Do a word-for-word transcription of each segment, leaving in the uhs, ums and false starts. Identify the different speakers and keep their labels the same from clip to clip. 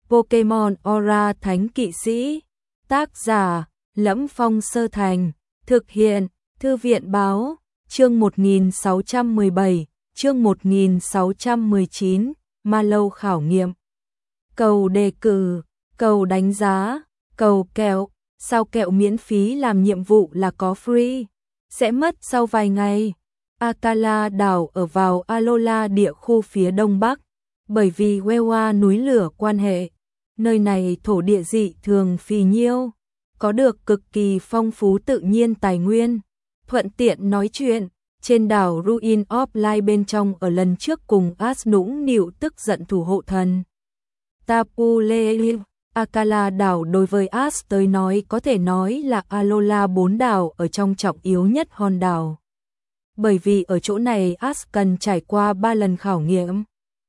Speaker 1: Pokemon Aura Thánh Kỵ Sĩ. Tác giả: Lẫm Phong Sơ Thành. Thực hiện: Thư viện báo. Chương một nghìn sáu trăm mười bảy, chương một nghìn sáu trăm mười chín, Mallow khảo nghiệm. Cầu đề cử, cầu đánh giá, cầu kẹo. Sao kẹo miễn phí làm nhiệm vụ là có free, sẽ mất sau vài ngày. Akala đảo ở vào Alola địa khu phía đông bắc, bởi vì Wewa núi lửa quan hệ, nơi này thổ địa dị thường phì nhiêu, có được cực kỳ phong phú tự nhiên tài nguyên. Thuận tiện nói chuyện, trên đảo Ruin of Light bên trong ở lần trước cùng Ash nũng nịu tức giận thủ hộ thần Tapu Lele. Akala đảo đối với Ash tới nói có thể nói là Alola bốn đảo ở trong trọng yếu nhất hòn đảo. Bởi vì ở chỗ này Ash cần trải qua ba lần khảo nghiệm.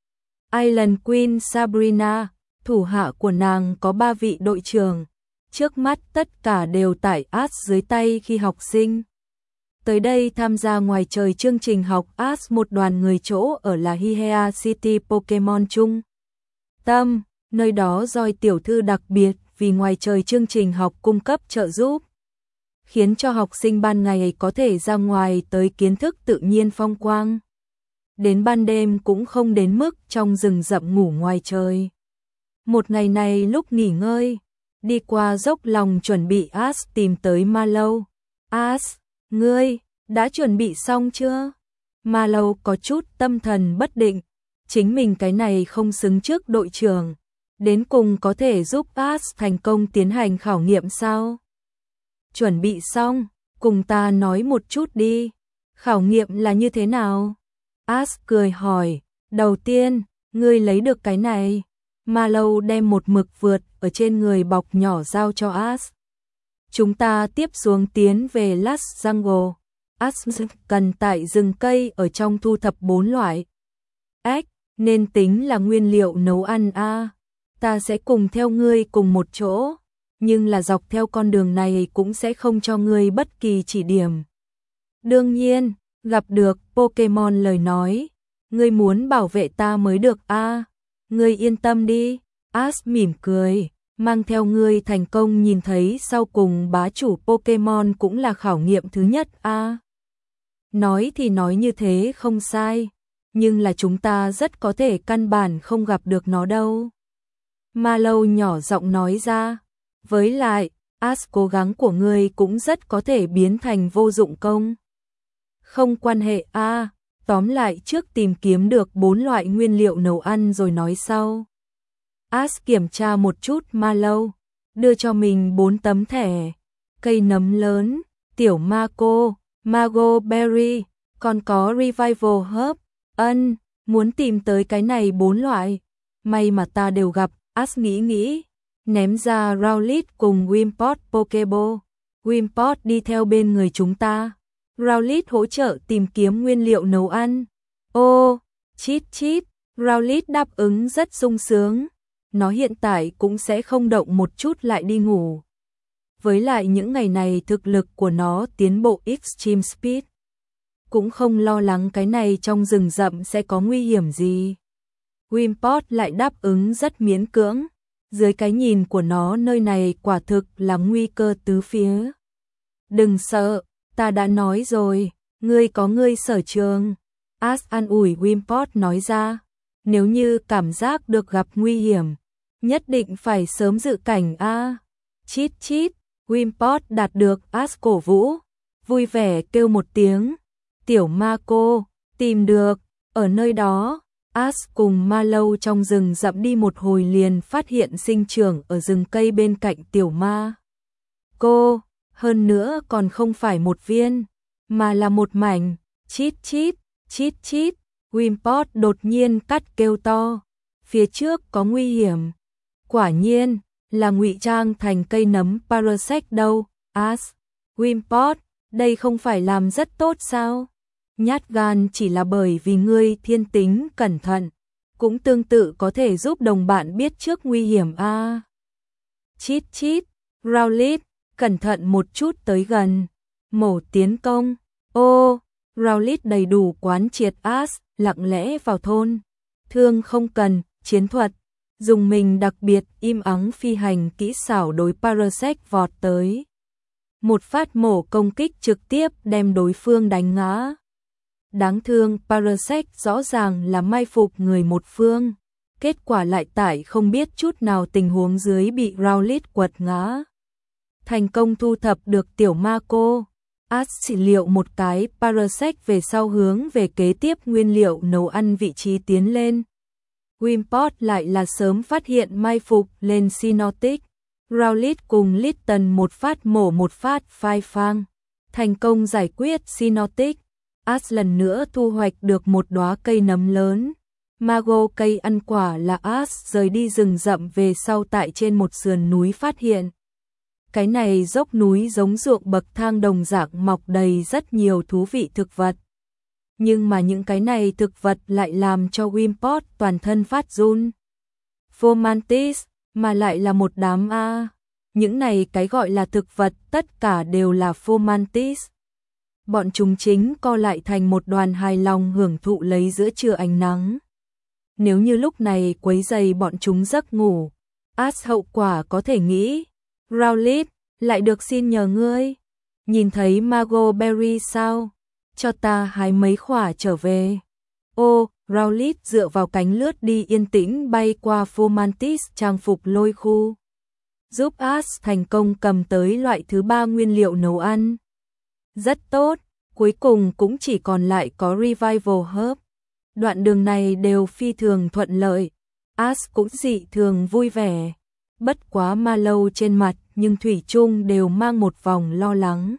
Speaker 1: Island Queen Sabrina, thủ hạ của nàng có ba vị đội trưởng, trước mắt tất cả đều tải Ash dưới tay khi học sinh. Tới đây tham gia ngoài trời chương trình học Ash một đoàn người chỗ ở là Hihea City Pokemon Trung tâm, nơi đó Joy tiểu thư đặc biệt vì ngoài trời chương trình học cung cấp trợ giúp, khiến cho học sinh ban ngày có thể ra ngoài tới kiến thức tự nhiên phong quang. Đến ban đêm cũng không đến mức trong rừng rậm ngủ ngoài trời. Một ngày này lúc nghỉ ngơi, đi qua dốc lòng chuẩn bị Ash tìm tới Mallow. Ash, ngươi đã chuẩn bị xong chưa? Mallow có chút tâm thần bất định, chính mình cái này không xứng trước đội trưởng, đến cùng có thể giúp Ash thành công tiến hành khảo nghiệm sao? Chuẩn bị xong, cùng ta nói một chút đi, khảo nghiệm là như thế nào? Ash cười hỏi, đầu tiên, ngươi lấy được cái này. Mallow đem một mực vượt ở trên người bọc nhỏ giao cho Ash. Chúng ta tiếp xuống tiến về Last Jungle. Ash cần tại rừng cây ở trong thu thập bốn loại ếch, nên tính là nguyên liệu nấu ăn a. À. Ta sẽ cùng theo ngươi cùng một chỗ, nhưng là dọc theo con đường này cũng sẽ không cho ngươi bất kỳ chỉ điểm. Đương nhiên, gặp được Pokemon lời nói, ngươi muốn bảo vệ ta mới được a. À. Ngươi yên tâm đi, Ash mỉm cười, mang theo ngươi thành công nhìn thấy sau cùng bá chủ Pokemon cũng là khảo nghiệm thứ nhất a. À. Nói thì nói như thế không sai, nhưng là chúng ta rất có thể căn bản không gặp được nó đâu. Mallow nhỏ giọng nói ra, với lại, Ash cố gắng của ngươi cũng rất có thể biến thành vô dụng công. Không quan hệ a, à, tóm lại trước tìm kiếm được bốn loại nguyên liệu nấu ăn rồi nói sau. Ash kiểm tra một chút Mallow, đưa cho mình bốn tấm thẻ, cây nấm lớn, tiểu Mako, Mago Berry, còn có Revival Herb. Ân, muốn tìm tới cái này bốn loại, may mà ta đều gặp. Ash nghĩ nghĩ, ném ra Rowlet cùng Wimpod Pokeball. Wimpod đi theo bên người chúng ta, Rowlet hỗ trợ tìm kiếm nguyên liệu nấu ăn. Ô, chít chít, Rowlet đáp ứng rất sung sướng. Nó hiện tại cũng sẽ không động một chút lại đi ngủ. Với lại những ngày này thực lực của nó tiến bộ Extreme Speed, cũng không lo lắng cái này trong rừng rậm sẽ có nguy hiểm gì. Wimpod lại đáp ứng rất miễn cưỡng, dưới cái nhìn của nó nơi này quả thực là nguy cơ tứ phía. Đừng sợ, ta đã nói rồi, ngươi có ngươi sở trường. Ash an ủi Wimpod nói ra, nếu như cảm giác được gặp nguy hiểm, nhất định phải sớm dự cảnh a. À. Chít chít, Wimpod đạt được Ash cổ vũ, vui vẻ kêu một tiếng, tiểu Mako, tìm được, ở nơi đó. Ash cùng Mallow trong rừng rậm đi một hồi liền phát hiện sinh trưởng ở rừng cây bên cạnh tiểu ma. Cô, hơn nữa còn không phải một viên, mà là một mảnh. Chít chít, chít chít, Wimpod đột nhiên cắt kêu to, phía trước có nguy hiểm. Quả nhiên, là ngụy trang thành cây nấm Parasect đâu. Ash, Wimpod, đây không phải làm rất tốt sao? Nhát gan chỉ là bởi vì ngươi thiên tính cẩn thận, cũng tương tự có thể giúp đồng bạn biết trước nguy hiểm a. À. Chít chít, Rowlet, cẩn thận một chút tới gần, mổ tiến công. Ô, Rowlet đầy đủ quán triệt Ash, lặng lẽ vào thôn. Thương không cần, chiến thuật, Dùng mình đặc biệt im ắng phi hành kỹ xảo đối Parasect vọt tới. Một phát mổ công kích trực tiếp đem đối phương đánh ngã. Đáng thương Parasect rõ ràng là mai phục người một phương. Kết quả lại tại không biết chút nào tình huống dưới bị Rowlet quật ngã. Thành công thu thập được tiểu ma cô. Ash trị liệu một cái Parasect về sau hướng về kế tiếp nguyên liệu nấu ăn vị trí tiến lên. Wimpod lại là sớm phát hiện mai phục lên Sinotic. Rowlet cùng Litten một phát mổ một phát phai phang. Thành công giải quyết Sinotic. Ash lần nữa thu hoạch được một đóa cây nấm lớn. Mago cây ăn quả là Ash rời đi rừng rậm về sau tại trên một sườn núi phát hiện. Cái này dốc núi giống ruộng bậc thang đồng dạng mọc đầy rất nhiều thú vị thực vật. Nhưng mà những cái này thực vật lại làm cho Wimpod toàn thân phát run. Fomantis, mà lại là một đám A. Những này cái gọi là thực vật tất cả đều là Fomantis. Bọn chúng chính co lại thành một đoàn hài lòng hưởng thụ lấy giữa trưa ánh nắng. Nếu như lúc này quấy rầy bọn chúng giấc ngủ, Ash hậu quả có thể nghĩ. Rowlet, lại được xin nhờ ngươi. Nhìn thấy Mago Berry sao? Cho ta hái mấy khỏa trở về. Ô, Rowlet dựa vào cánh lướt đi yên tĩnh bay qua Fomantis trang phục lôi khu. Giúp Ash thành công cầm tới loại thứ ba nguyên liệu nấu ăn. Rất tốt, cuối cùng cũng chỉ còn lại có Revival Herb. Đoạn đường này đều phi thường thuận lợi. Ash cũng dị thường vui vẻ. Bất quá Mallow trên mặt nhưng thủy chung đều mang một vòng lo lắng.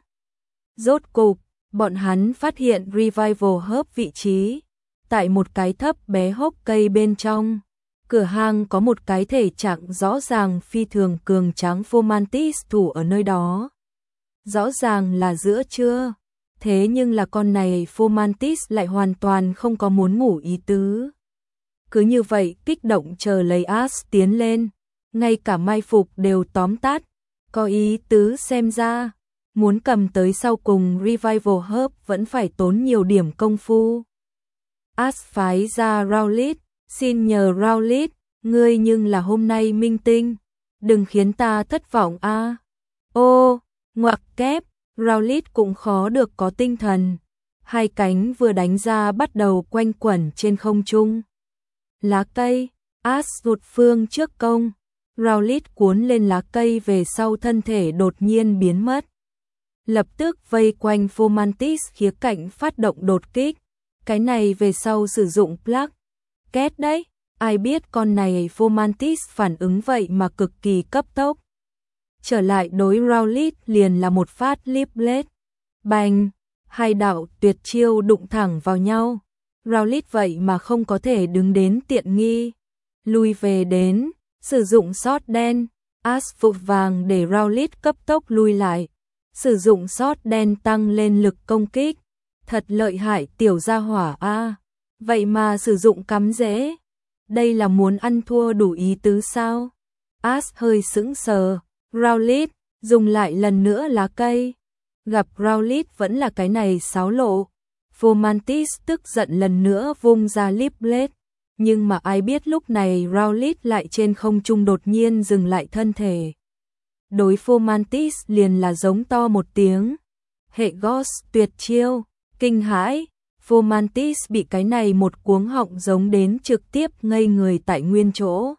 Speaker 1: Rốt cục, bọn hắn phát hiện Revival Herb vị trí. Tại một cái thấp bé hốc cây bên trong. Cửa hang có một cái thể trạng rõ ràng phi thường cường tráng Fomantis thủ ở nơi đó. Rõ ràng là giữa trưa. Thế nhưng là con này Fomantis lại hoàn toàn không có muốn ngủ ý tứ. Cứ như vậy kích động chờ lấy Ash tiến lên. Ngay cả mai phục đều tóm tắt. Có ý tứ xem ra. Muốn cầm tới sau cùng Revival Herb vẫn phải tốn nhiều điểm công phu. Ash phái ra Rowlet. Xin nhờ Rowlet, ngươi nhưng là hôm nay minh tinh. Đừng khiến ta thất vọng a. À. Ô, ngoặc kép. Rowlet cũng khó được có tinh thần. Hai cánh vừa đánh ra bắt đầu quanh quẩn trên không trung. Lá cây, Ash rụt phương trước công. Rowlet cuốn lên lá cây về sau thân thể đột nhiên biến mất. Lập tức vây quanh Fomantis khía cạnh phát động đột kích. Cái này về sau sử dụng plug. Két đấy, ai biết con này Fomantis phản ứng vậy mà cực kỳ cấp tốc. Trở lại đối Rowlet liền là một phát Leaf Blade. Bành, hai đạo tuyệt chiêu đụng thẳng vào nhau. Rowlet vậy mà không có thể đứng đến tiện nghi. Lui về đến, sử dụng sót đen. Ash vội vàng để Rowlet cấp tốc lui lại. Sử dụng sót đen tăng lên lực công kích. Thật lợi hại tiểu gia hỏa a. Vậy mà sử dụng cắm rễ. Đây là muốn ăn thua đủ ý tứ sao? Ash hơi sững sờ. Rowlet, dùng lại lần nữa lá cây. Gặp Rowlet vẫn là cái này xáo lộ. Fomantis tức giận lần nữa vung ra Leaf Blade. Nhưng mà ai biết lúc này Rowlet lại trên không trung đột nhiên dừng lại thân thể. Đối Fomantis liền là giống to một tiếng. Hệ Ghost tuyệt chiêu, kinh hãi. Fomantis bị cái này một cuống họng giống đến trực tiếp ngây người tại nguyên chỗ.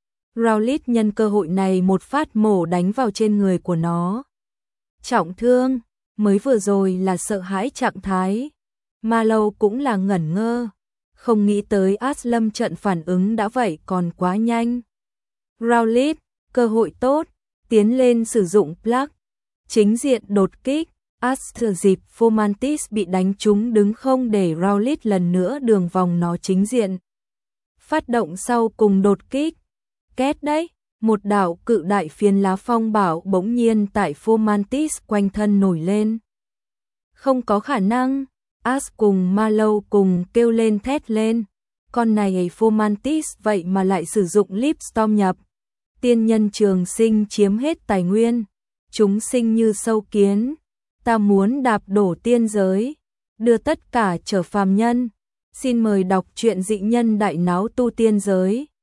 Speaker 1: Rowlet nhân cơ hội này một phát mổ đánh vào trên người của nó. Trọng thương, mới vừa rồi là sợ hãi trạng thái. Mallow cũng là ngẩn ngơ. Không nghĩ tới Ash lâm trận phản ứng đã vậy còn quá nhanh. Rowlet, cơ hội tốt, tiến lên sử dụng plug. Chính diện đột kích. Ash thừa dịp Fomantis bị đánh trúng đứng không để Rowlet lần nữa đường vòng nó chính diện. Phát động sau cùng đột kích. Két đấy, một đạo cự đại phiến lá phong bảo bỗng nhiên tại Fomantis quanh thân nổi lên. Không có khả năng, Ash cùng Mallow cùng kêu lên thét lên. Con này Fomantis vậy mà lại sử dụng Leaf Storm nhập. Tiên nhân trường sinh chiếm hết tài nguyên. Chúng sinh như sâu kiến. Ta muốn đạp đổ tiên giới, đưa tất cả trở phàm nhân. Xin mời đọc truyện dị nhân đại náo tu tiên giới.